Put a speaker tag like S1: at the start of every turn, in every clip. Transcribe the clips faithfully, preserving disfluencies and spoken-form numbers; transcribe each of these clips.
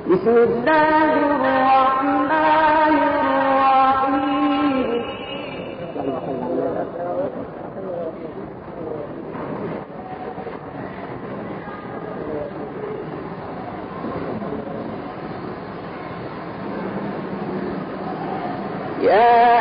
S1: بسم الله الرحمن الرحيم. يا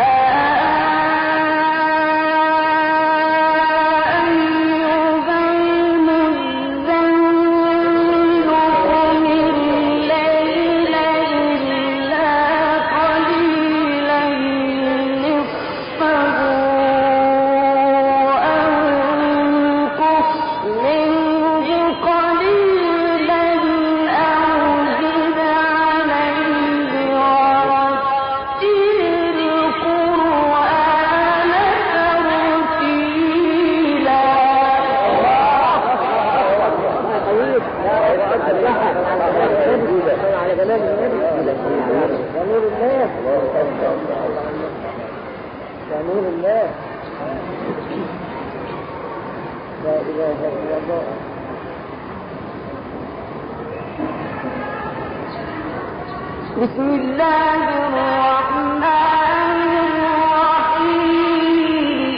S1: بسم الله الرحمن الرحيم.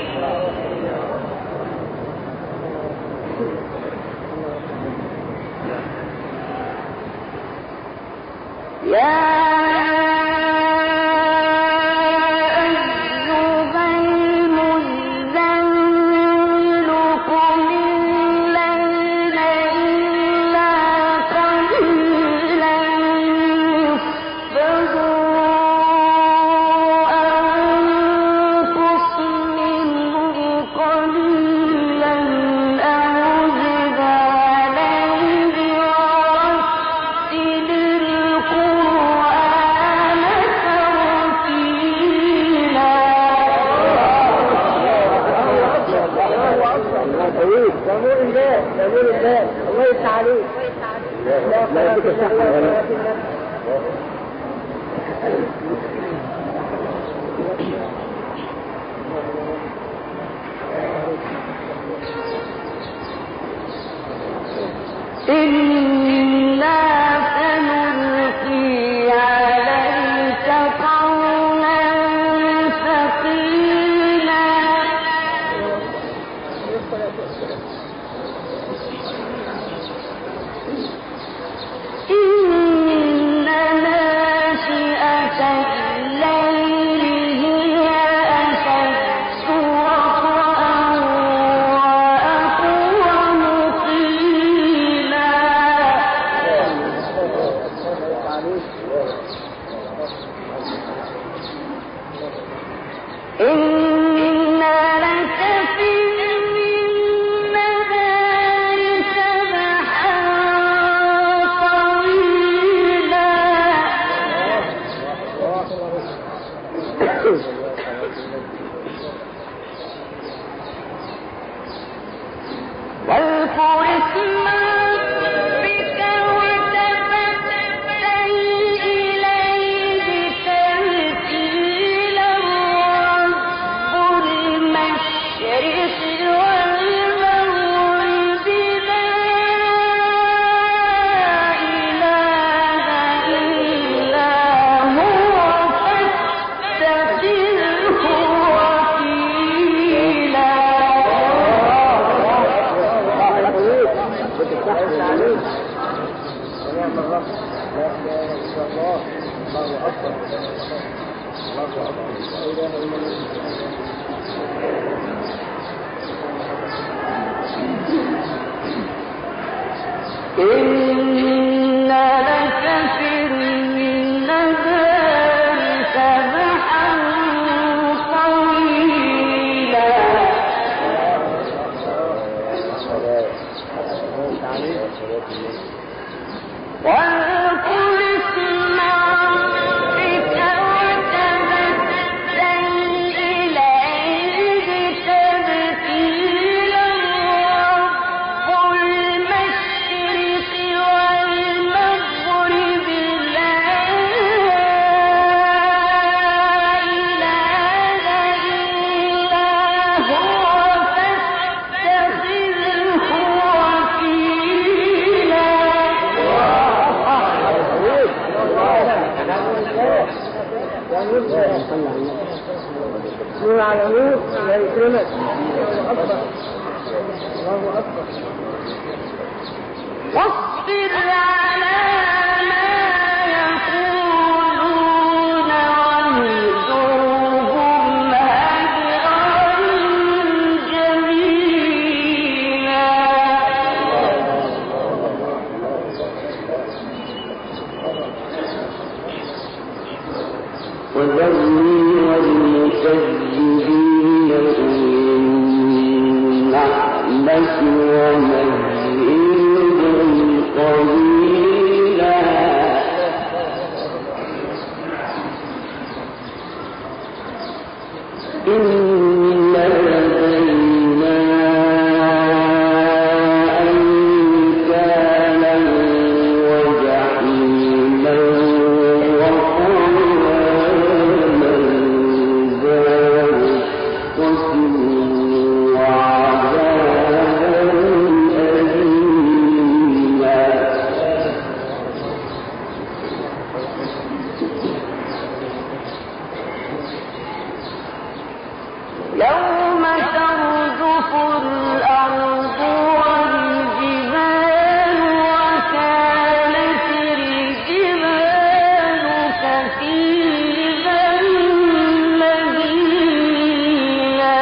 S1: يا الله يفتح عليك. لا يديك الصحة ولا إنا سنلقي عليك قولا ثقيلا. إن ناشئة الليل هي أشد وطئا وأقوم قيلا. إن لك في النهار سبحا طويلا. واذكر اسم ربك وتبتل إليه تبتيلا. رب المشرق والمغرب لا إله إلا هو فاتخذه وكيلا. ونعم الرب لا اله الا الله. الله اكبر الله اكبر لا اله الا الله. إن لك في النهار سبحا طويلا. واذكر اسم ربك وتبتل إليه تبتيلا. رب المشرق نور على نور لا يكرمك. الله أكبر الله أكبر. واصبر على ما يقولون واهجرهم هجرا جميلا. وذرني والمكذبين أولي النعمة ومهلهم قليلا. إن لدينا أنكالا وجحيما وطعاما ذا غصة وعذابا أليما. يوم ترجف الأرض والجبال وكانت الجبال كثيبا مهيلا.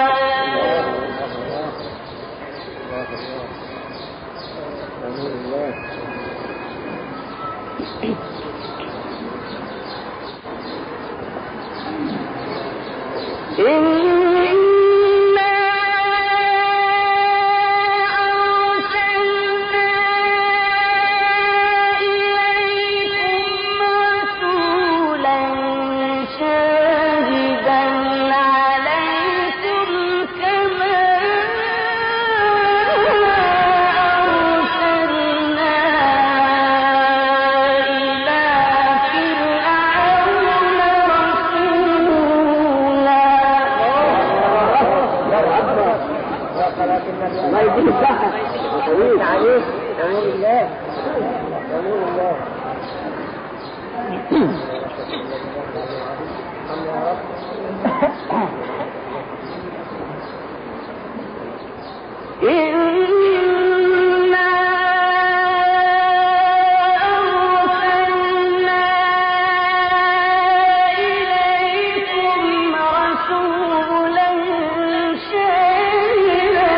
S1: إنا أرسلنا إليكم رسولا شاهدا عليكم كما أرسلنا إلى فرعون رسولا. ما يجيب الصحة طويل عليك. أمور الله أمور الله. إنا أرسلنا إليكم رسولا شاهدا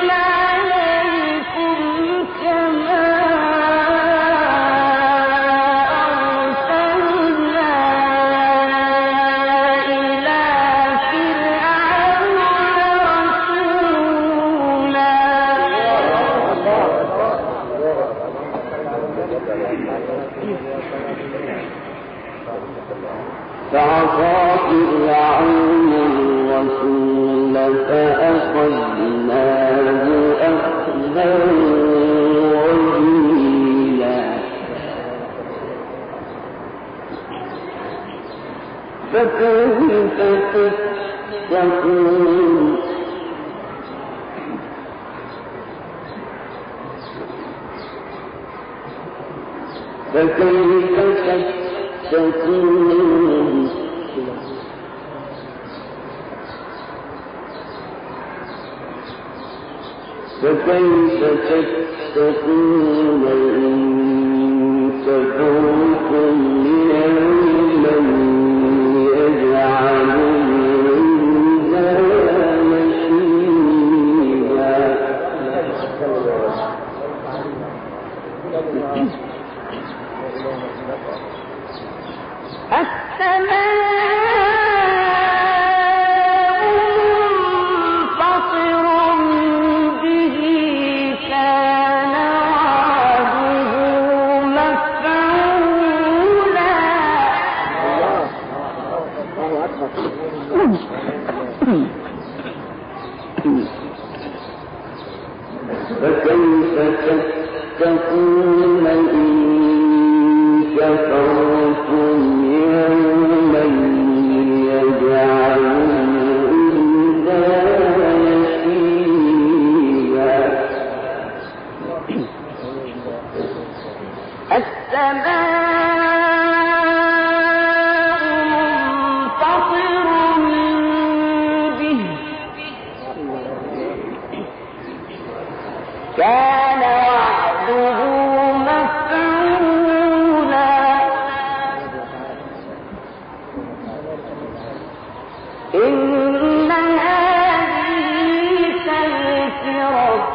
S1: عليكم كما أرسلنا إلى فرعون رسولا. فعصى فرعون الرسول فأخذناه أخذا وبيلا. فكيف تتقون فكيف تتقون فكيف تتقون إن كفرتم يوما يجعل الولدان شيبا. السماء منفطر به كان وعده مفعولا. فكيف تتقون إن كفرتم يوما يجعل الولدان شيبا. السماء
S2: إن هذه تذكرة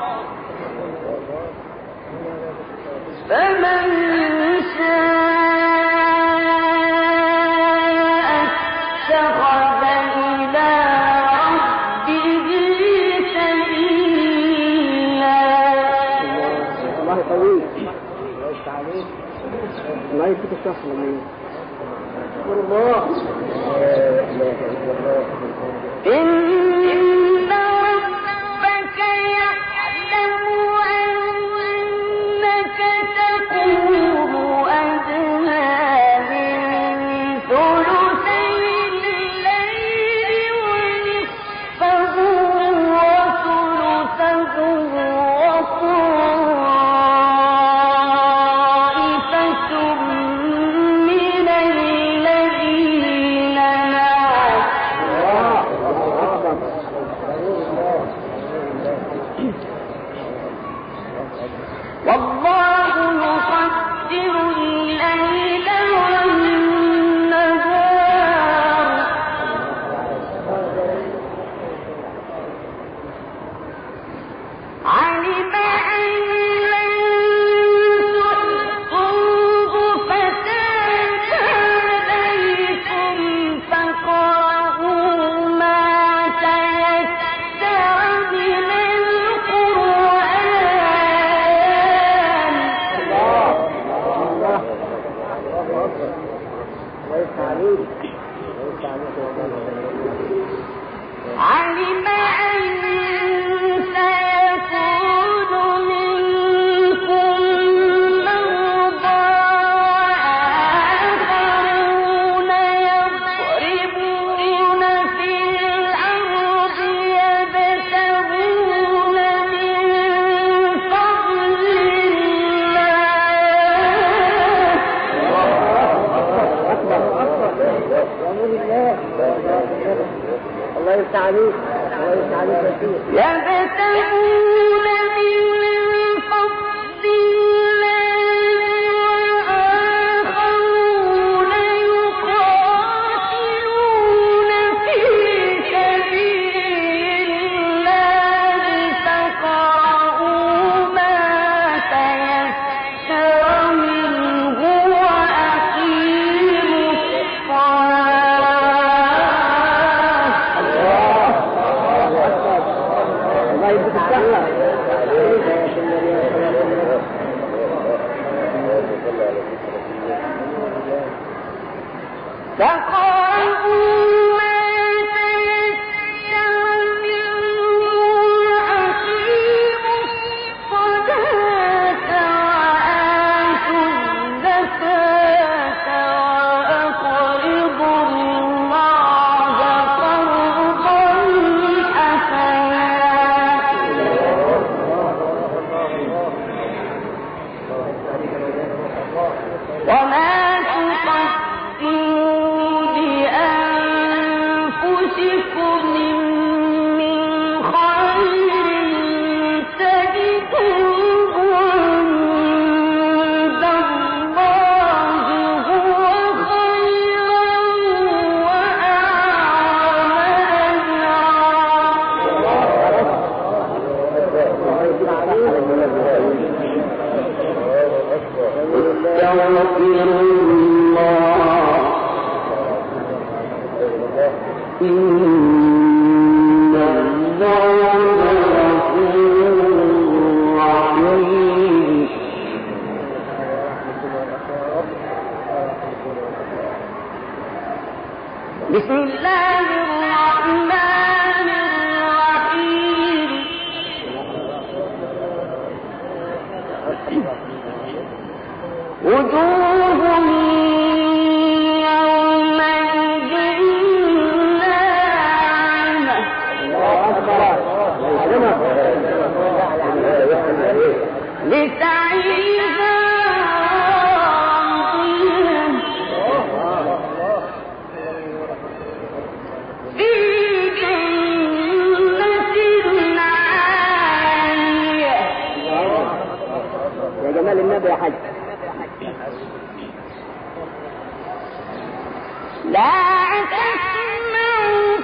S2: فمن شاء اتخذ إلى ربه سبيلا.
S1: الله يقويك الله يفتح الشخص مني أكبر الله.
S2: إن ربك يعلم أنك تقوم أدنى من ثلثي الليل ونصفه وثلثه وطائفة من الذين معك والله يقدر الليل والنهار علم أن لن تحصوه فتاب عليكم فاقرؤوا ما تيسر من القرآن. علم أن سيكون منكم مرضى آخرون يضربون في الأرض يبتغون من فضل الله.
S1: الله يفتح عليك الله يفتح عليك كثير.
S2: يبتغون من فضل الله وآخرون يقاتلون في سبيل الله فاقرؤوا ما تيسر منه وأقيموا الصلاة.
S1: الله يفتح
S2: فقرأوا ما تيسر منه وأقيموا الصلاة وآتوا الزكاة وأقرضوا الله قرضا حسنا. وما تقدموا لأنفسكم من خير تجدوه عند الله هو خيرا وأعظم إن الله غفور رحيم. بسم الله الرحمن الرحيم. وجوه يومئذ ناعمة لسعيها راضية في جنة عالية.
S1: يا جمال النبي يا حاج.
S2: لا تسمع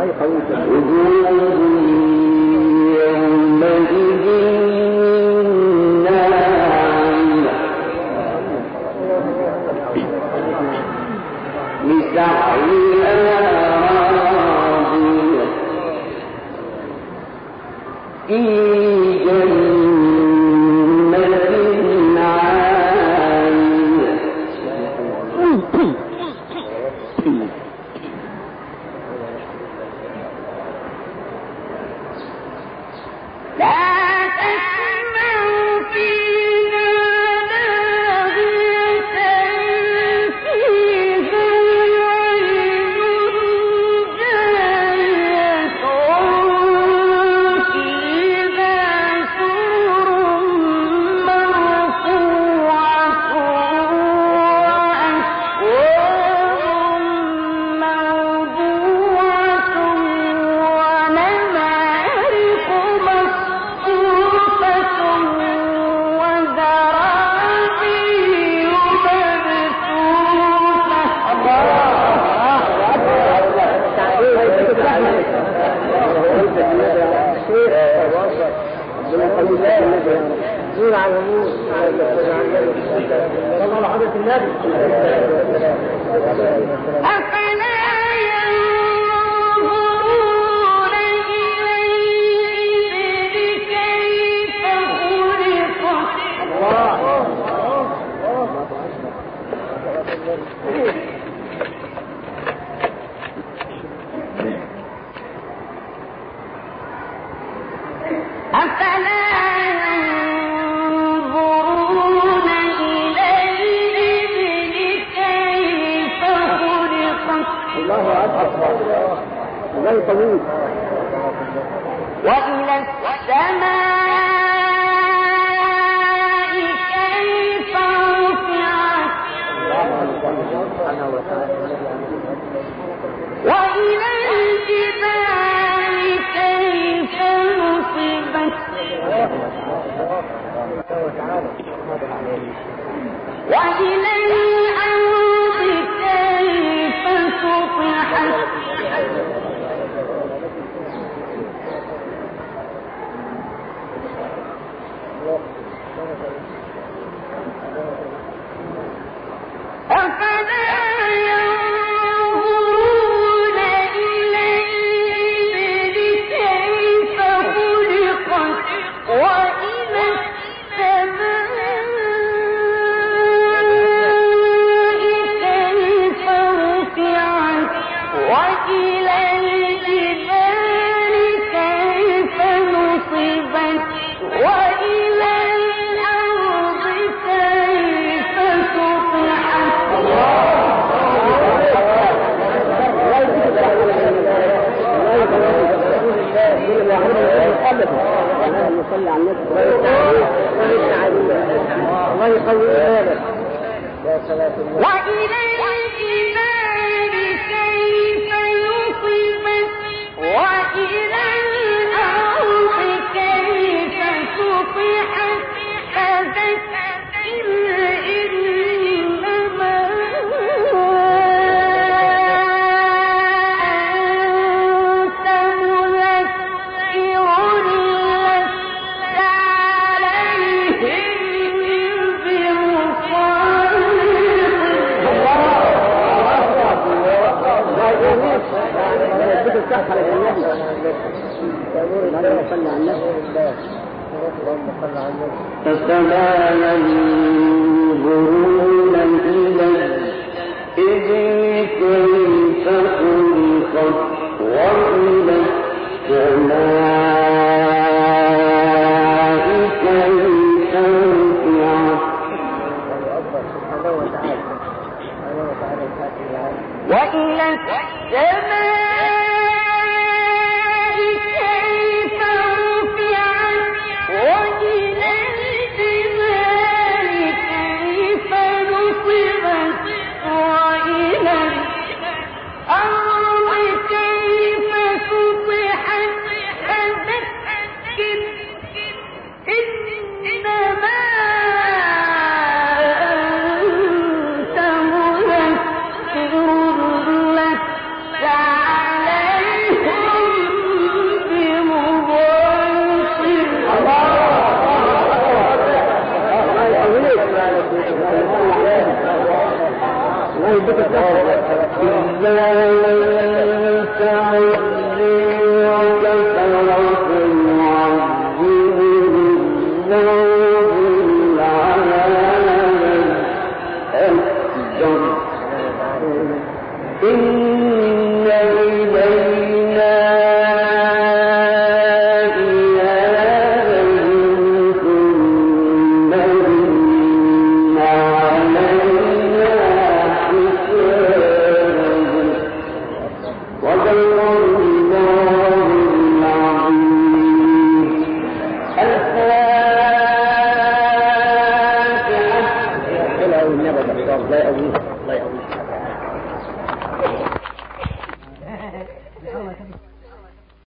S2: وإلى
S1: الله يقويك الله يقويك